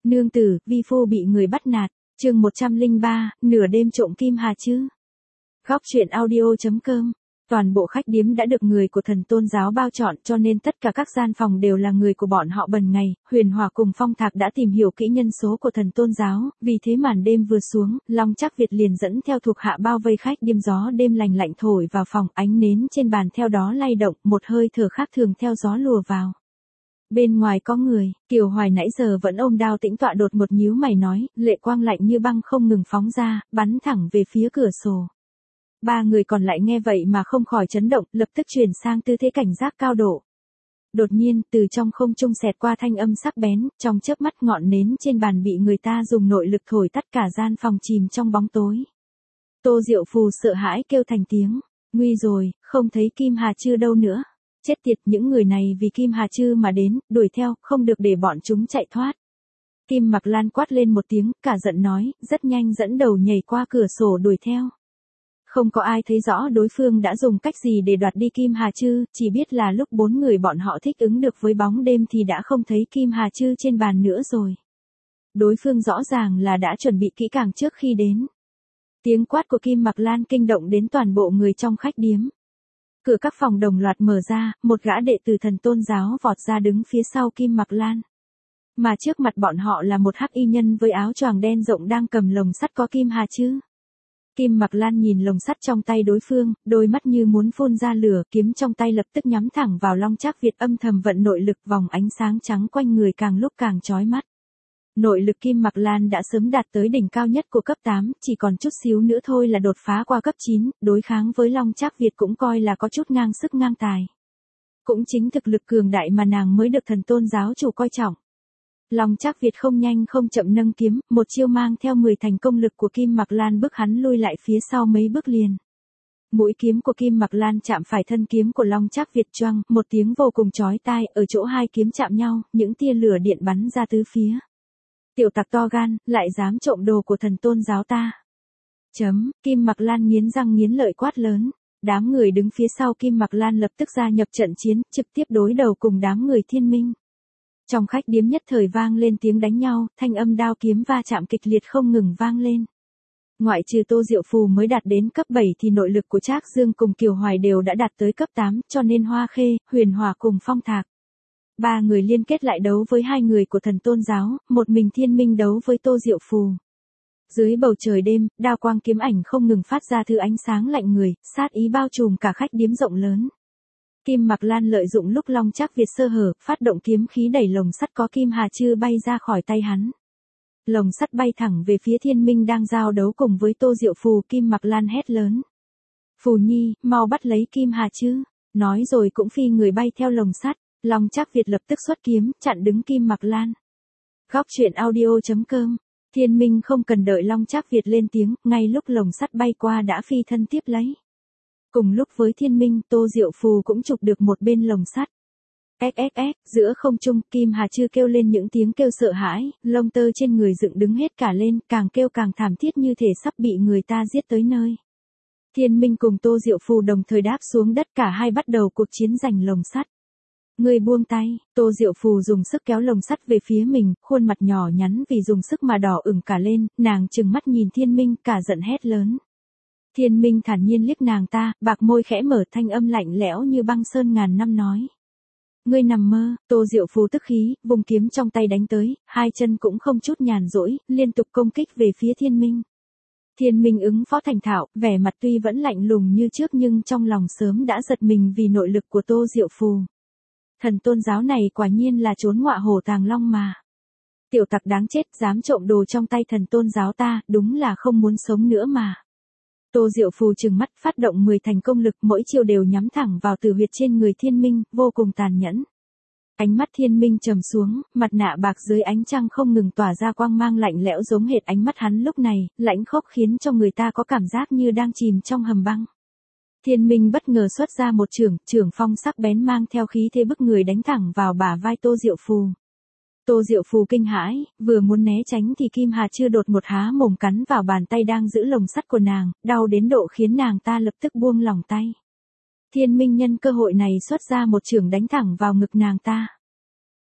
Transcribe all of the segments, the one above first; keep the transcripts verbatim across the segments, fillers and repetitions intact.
Nương tử, vi phu bị người bắt nạt, chương một trăm lẻ ba, nửa đêm trộm kim hà chứ. Góc truyện audio.com. Toàn bộ khách điếm đã được người của thần tôn giáo bao trọn, cho nên tất cả các gian phòng đều là người của bọn họ bần ngày. Huyền Hòa cùng Phong Thạc đã tìm hiểu kỹ nhân số của thần tôn giáo, vì thế màn đêm vừa xuống, Long Trác Việt liền dẫn theo thuộc hạ bao vây khách điếm. Gió đêm lành lạnh thổi vào phòng, ánh nến trên bàn theo đó lay động, một hơi thở khác thường theo gió lùa vào. Bên ngoài có người, Kiều Hoài nãy giờ vẫn ôm đao tĩnh tọa đột một nhíu mày nói, lệ quang lạnh như băng không ngừng phóng ra, bắn thẳng về phía cửa sổ. Ba người còn lại nghe vậy mà không khỏi chấn động, lập tức chuyển sang tư thế cảnh giác cao độ. Đột nhiên, từ trong không trung xẹt qua thanh âm sắc bén, trong chớp mắt ngọn nến trên bàn bị người ta dùng nội lực thổi tắt, cả gian phòng chìm trong bóng tối. Tô Diệu Phù sợ hãi kêu thành tiếng, nguy rồi, không thấy Kim Hà Chư đâu nữa. Chết tiệt, những người này vì Kim Hà Chư mà đến, đuổi theo, không được để bọn chúng chạy thoát. Kim Mặc Lan quát lên một tiếng, cả giận nói, rất nhanh dẫn đầu nhảy qua cửa sổ đuổi theo. Không có ai thấy rõ đối phương đã dùng cách gì để đoạt đi Kim Hà Chư, chỉ biết là lúc bốn người bọn họ thích ứng được với bóng đêm thì đã không thấy Kim Hà Chư trên bàn nữa rồi. Đối phương rõ ràng là đã chuẩn bị kỹ càng trước khi đến. Tiếng quát của Kim Mặc Lan kinh động đến toàn bộ người trong khách điếm. Cửa các phòng đồng loạt mở ra, một gã đệ tử thần tôn giáo vọt ra đứng phía sau Kim Mặc Lan. Mà trước mặt bọn họ là một hắc y nhân với áo choàng đen rộng đang cầm lồng sắt có Kim Hà Chư. Kim Mặc Lan nhìn lồng sắt trong tay đối phương, đôi mắt như muốn phun ra lửa, kiếm trong tay lập tức nhắm thẳng vào Long Trác Việt, âm thầm vận nội lực, vòng ánh sáng trắng quanh người càng lúc càng chói mắt. Nội lực Kim Mặc Lan đã sớm đạt tới đỉnh cao nhất của cấp tám, chỉ còn chút xíu nữa thôi là đột phá qua cấp chín, đối kháng với Long Trác Việt cũng coi là có chút ngang sức ngang tài. Cũng chính thực lực cường đại mà nàng mới được thần tôn giáo chủ coi trọng. Long Trác Việt không nhanh không chậm nâng kiếm, một chiêu mang theo mười thành công lực của Kim Mặc Lan bước hắn lui lại phía sau mấy bước liền. Mũi kiếm của Kim Mặc Lan chạm phải thân kiếm của Long Trác Việt, choang, một tiếng vô cùng chói tai, ở chỗ hai kiếm chạm nhau, những tia lửa điện bắn ra tứ phía. Tiểu tặc to gan, lại dám trộm đồ của thần tôn giáo ta. Chấm, Kim Mặc Lan nghiến răng nghiến lợi quát lớn. Đám người đứng phía sau Kim Mặc Lan lập tức gia nhập trận chiến, trực tiếp đối đầu cùng đám người Thiên Minh. Trong khách điếm nhất thời vang lên tiếng đánh nhau, thanh âm đao kiếm va chạm kịch liệt không ngừng vang lên. Ngoại trừ Tô Diệu Phù mới đạt đến cấp bảy thì nội lực của Trác Dương cùng Kiều Hoài đều đã đạt tới cấp tám, cho nên Hoa Khê, Huyền Hòa cùng Phong Thạc. Ba người liên kết lại đấu với hai người của thần tôn giáo, một mình Thiên Minh đấu với Tô Diệu Phù. Dưới bầu trời đêm, đao quang kiếm ảnh không ngừng phát ra thứ ánh sáng lạnh người, sát ý bao trùm cả khách điếm rộng lớn. Kim Mặc Lan lợi dụng lúc Long Trác Việt sơ hở, phát động kiếm khí đẩy lồng sắt có Kim Hà Chư bay ra khỏi tay hắn. Lồng sắt bay thẳng về phía Thiên Minh đang giao đấu cùng với Tô Diệu Phù. Kim Mặc Lan hét lớn. Phù Nhi, mau bắt lấy Kim Hà Chư. Nói rồi cũng phi người bay theo lồng sắt. Long Trác Việt lập tức xuất kiếm, chặn đứng Kim Mặc Lan. Góc truyện audio.com. Thiên Minh không cần đợi Long Trác Việt lên tiếng, ngay lúc lồng sắt bay qua đã phi thân tiếp lấy. Cùng lúc với Thiên Minh, Tô Diệu Phù cũng chụp được một bên lồng sắt. Ếch ếch ếch, giữa không trung, Kim Hà Chư kêu lên những tiếng kêu sợ hãi, lông tơ trên người dựng đứng hết cả lên, càng kêu càng thảm thiết như thể sắp bị người ta giết tới nơi. Thiên Minh cùng Tô Diệu Phù đồng thời đáp xuống đất, cả hai bắt đầu cuộc chiến giành lồng sắt. Người buông tay, Tô Diệu Phù dùng sức kéo lồng sắt về phía mình, khuôn mặt nhỏ nhắn vì dùng sức mà đỏ ửng cả lên, nàng trừng mắt nhìn Thiên Minh, cả giận hét lớn. Thiên Minh thản nhiên liếc nàng ta, bạc môi khẽ mở, thanh âm lạnh lẽo như băng sơn ngàn năm nói. Ngươi nằm mơ. Tô Diệu Phù tức khí, vùng kiếm trong tay đánh tới, hai chân cũng không chút nhàn rỗi, liên tục công kích về phía Thiên Minh. Thiên Minh ứng phó thành thạo, vẻ mặt tuy vẫn lạnh lùng như trước nhưng trong lòng sớm đã giật mình vì nội lực của Tô Diệu Phù. Thần tôn giáo này quả nhiên là trốn ngọa hổ tàng long mà. Tiểu tặc đáng chết, dám trộm đồ trong tay thần tôn giáo ta, đúng là không muốn sống nữa mà. Tô Diệu Phù trừng mắt, phát động mười thành công lực, mỗi chiêu đều nhắm thẳng vào tử huyệt trên người Thiên Minh, vô cùng tàn nhẫn. Ánh mắt Thiên Minh trầm xuống, mặt nạ bạc dưới ánh trăng không ngừng tỏa ra quang mang lạnh lẽo giống hệt ánh mắt hắn lúc này, lãnh khốc khiến cho người ta có cảm giác như đang chìm trong hầm băng. Thiên Minh bất ngờ xuất ra một chưởng, chưởng phong sắc bén mang theo khí thế bức người đánh thẳng vào bả vai Tô Diệu Phù. Tô Diệu Phù kinh hãi, vừa muốn né tránh thì Kim Hà Chư đột một há mồm cắn vào bàn tay đang giữ lồng sắt của nàng, đau đến độ khiến nàng ta lập tức buông lỏng tay. Thiên Minh nhân cơ hội này xuất ra một chưởng đánh thẳng vào ngực nàng ta.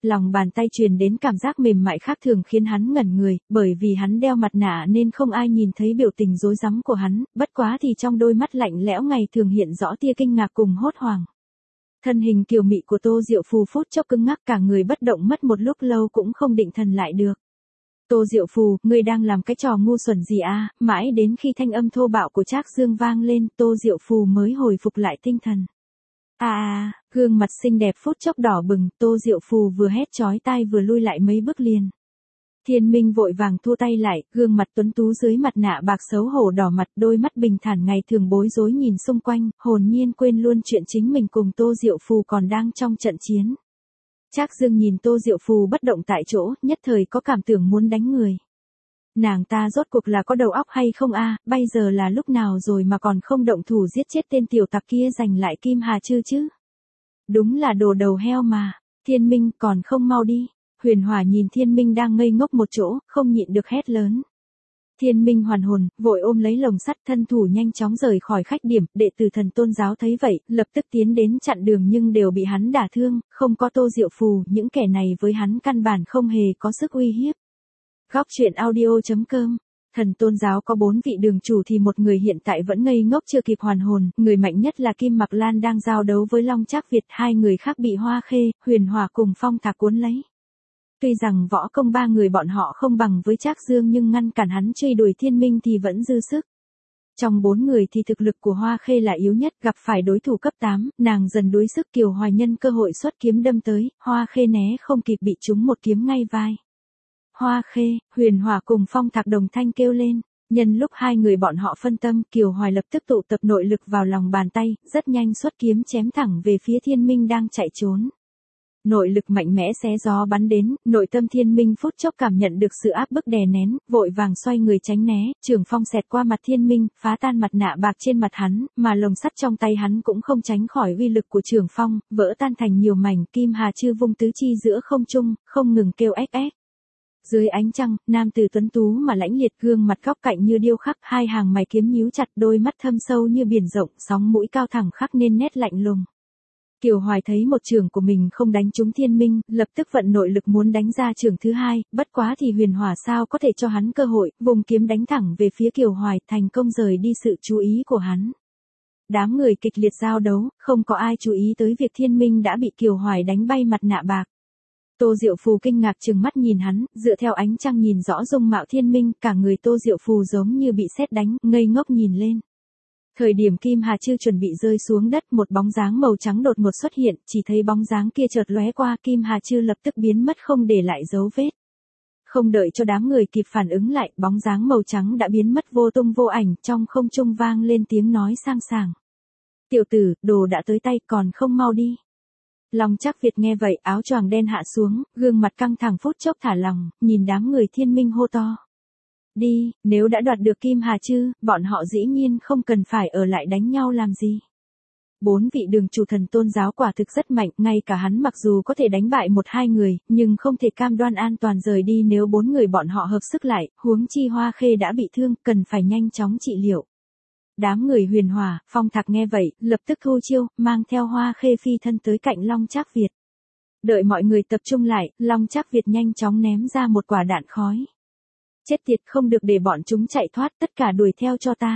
Lòng bàn tay truyền đến cảm giác mềm mại khác thường khiến hắn ngẩn người, bởi vì hắn đeo mặt nạ nên không ai nhìn thấy biểu tình rối rắm của hắn, bất quá thì trong đôi mắt lạnh lẽo ngày thường hiện rõ tia kinh ngạc cùng hốt hoảng. Thân hình kiều mị của Tô Diệu Phù phút chốc cứng ngắc, cả người bất động mất một lúc lâu cũng không định thần lại được. Tô Diệu Phù, ngươi đang làm cái trò ngu xuẩn gì à? Mãi đến khi thanh âm thô bạo của Trác Dương vang lên, Tô Diệu Phù mới hồi phục lại tinh thần. À à, gương mặt xinh đẹp phút chốc đỏ bừng, Tô Diệu Phù vừa hét chói tai vừa lui lại mấy bước liền. Thiên Minh vội vàng thua tay lại, gương mặt tuấn tú dưới mặt nạ bạc xấu hổ đỏ mặt, đôi mắt bình thản ngày thường bối rối nhìn xung quanh, hồn nhiên quên luôn chuyện chính mình cùng Tô Diệu Phù còn đang trong trận chiến. Trác Dương nhìn Tô Diệu Phù bất động tại chỗ, nhất thời có cảm tưởng muốn đánh người. Nàng ta rốt cuộc là có đầu óc hay không a? Bây giờ là lúc nào rồi mà còn không động thủ giết chết tên tiểu tặc kia giành lại Kim Hà Chư chứ? Đúng là đồ đầu heo mà. Thiên Minh, còn không mau đi. Huyền Hỏa nhìn Thiên Minh đang ngây ngốc một chỗ, không nhịn được hét lớn. Thiên Minh hoàn hồn, vội ôm lấy lồng sắt, thân thủ nhanh chóng rời khỏi khách điểm, đệ tử Thần Tôn giáo thấy vậy, lập tức tiến đến chặn đường nhưng đều bị hắn đả thương, không có Tô Diệu Phù, những kẻ này với hắn căn bản không hề có sức uy hiếp. Góc truyện audio chấm com. Thần Tôn giáo có bốn vị đường chủ thì một người hiện tại vẫn ngây ngốc chưa kịp hoàn hồn, người mạnh nhất là Kim Mặc Lan đang giao đấu với Long Trác Việt, hai người khác bị Hoa Khê, Huyền Hỏa cùng Phong Thạc cuốn lấy. Tuy rằng võ công ba người bọn họ không bằng với Trác Dương nhưng ngăn cản hắn truy đuổi Thiên Minh thì vẫn dư sức. Trong bốn người thì thực lực của Hoa Khê là yếu nhất, gặp phải đối thủ cấp tám, nàng dần đuối sức, Kiều Hoài nhân cơ hội xuất kiếm đâm tới, Hoa Khê né không kịp bị trúng một kiếm ngay vai. Hoa Khê, Huyền Hỏa cùng Phong Thạc đồng thanh kêu lên. Nhân lúc hai người bọn họ phân tâm, Kiều Hoài lập tức tụ tập nội lực vào lòng bàn tay, rất nhanh xuất kiếm chém thẳng về phía Thiên Minh đang chạy trốn. Nội lực mạnh mẽ xé gió bắn đến, nội tâm Thiên Minh phút chốc cảm nhận được sự áp bức đè nén, vội vàng xoay người tránh né, trường phong xẹt qua mặt Thiên Minh, phá tan mặt nạ bạc trên mặt hắn, mà lồng sắt trong tay hắn cũng không tránh khỏi uy lực của trường phong, vỡ tan thành nhiều mảnh. Kim Hà Chư vung tứ chi giữa không trung, không ngừng kêu ếch ếch. Dưới ánh trăng, nam tử tuấn tú mà lãnh liệt, gương mặt góc cạnh như điêu khắc, hai hàng mày kiếm nhíu chặt, đôi mắt thâm sâu như biển rộng, sóng mũi cao thẳng khắc nên nét lạnh lùng. Kiều Hoài thấy một trường của mình không đánh trúng Thiên Minh, lập tức vận nội lực muốn đánh ra trường thứ hai, bất quá thì Huyền Hỏa sao có thể cho hắn cơ hội, vùng kiếm đánh thẳng về phía Kiều Hoài, thành công rời đi sự chú ý của hắn. Đám người kịch liệt giao đấu, không có ai chú ý tới việc Thiên Minh đã bị Kiều Hoài đánh bay mặt nạ bạc. Tô Diệu Phù kinh ngạc trừng mắt nhìn hắn, dựa theo ánh trăng nhìn rõ dung mạo Thiên Minh, cả người Tô Diệu Phù giống như bị sét đánh, ngây ngốc nhìn lên. Thời điểm Kim Hà Chư chuẩn bị rơi xuống đất, một bóng dáng màu trắng đột ngột xuất hiện, chỉ thấy bóng dáng kia chợt lóe qua, Kim Hà Chư lập tức biến mất không để lại dấu vết. Không đợi cho đám người kịp phản ứng lại, bóng dáng màu trắng đã biến mất vô tung vô ảnh, trong không trung vang lên tiếng nói sang sảng. Tiểu tử, đồ đã tới tay, còn không mau đi. Long Trác Việt nghe vậy, áo choàng đen hạ xuống, gương mặt căng thẳng phút chốc thả lòng, nhìn đám người Thiên Minh hô to. Đi, nếu đã đoạt được Kim Hà Chư, bọn họ dĩ nhiên không cần phải ở lại đánh nhau làm gì. Bốn vị đường chủ Thần Tôn giáo quả thực rất mạnh, ngay cả hắn mặc dù có thể đánh bại một hai người, nhưng không thể cam đoan an toàn rời đi nếu bốn người bọn họ hợp sức lại, huống chi Hoa Khê đã bị thương, cần phải nhanh chóng trị liệu. Đám người Huyền Hỏa, Phong Thạc nghe vậy, lập tức thu chiêu, mang theo Hoa Khê phi thân tới cạnh Long Trác Việt. Đợi mọi người tập trung lại, Long Trác Việt nhanh chóng ném ra một quả đạn khói. Chết tiệt, không được để bọn chúng chạy thoát, tất cả đuổi theo cho ta.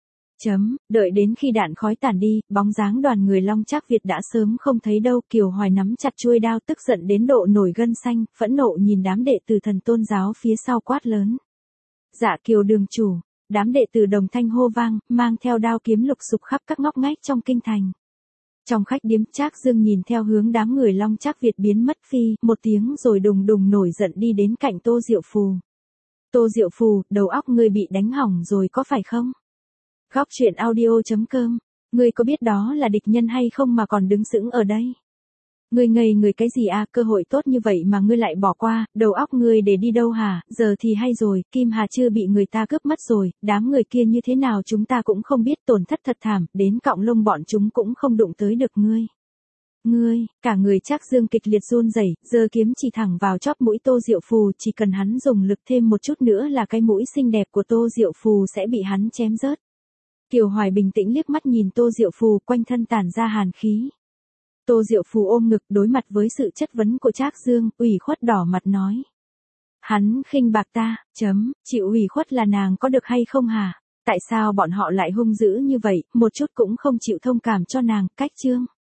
Chấm, đợi đến khi đạn khói tản đi, bóng dáng đoàn người Long Trác Việt đã sớm không thấy đâu. Kiều Hoài nắm chặt chuôi đao tức giận đến độ nổi gân xanh, phẫn nộ nhìn đám đệ tử Thần Tôn giáo phía sau quát lớn. Dạ Kiều đường chủ, đám đệ tử đồng thanh hô vang, mang theo đao kiếm lục sục khắp các ngóc ngách trong kinh thành. Trong khách điếm, Trác Dương nhìn theo hướng đám người Long Trác Việt biến mất phi, một tiếng rồi đùng đùng nổi giận đi đến cạnh Tô Diệu Phù. Tô Diệu Phù, đầu óc ngươi bị đánh hỏng rồi có phải không? Góc truyện audio chấm com, ngươi có biết đó là địch nhân hay không mà còn đứng sững ở đây? Ngươi ngây người cái gì à, cơ hội tốt như vậy mà ngươi lại bỏ qua, đầu óc ngươi để đi đâu hả? Giờ thì hay rồi, Kim Hà Chư bị người ta cướp mất rồi, đám người kia như thế nào chúng ta cũng không biết, tổn thất thật thảm, đến cọng lông bọn chúng cũng không đụng tới được ngươi. Ngươi, cả người Trác Dương kịch liệt run rẩy, giơ kiếm chỉ thẳng vào chóp mũi Tô Diệu Phù, chỉ cần hắn dùng lực thêm một chút nữa là cái mũi xinh đẹp của Tô Diệu Phù sẽ bị hắn chém rớt. Kiều Hoài bình tĩnh liếc mắt nhìn Tô Diệu Phù, quanh thân tản ra hàn khí. Tô Diệu Phù ôm ngực đối mặt với sự chất vấn của Trác Dương, ủy khuất đỏ mặt nói. Hắn khinh bạc ta, chấm, chịu ủy khuất là nàng có được hay không hả? Tại sao bọn họ lại hung dữ như vậy, một chút cũng không chịu thông cảm cho nàng, cách Trương.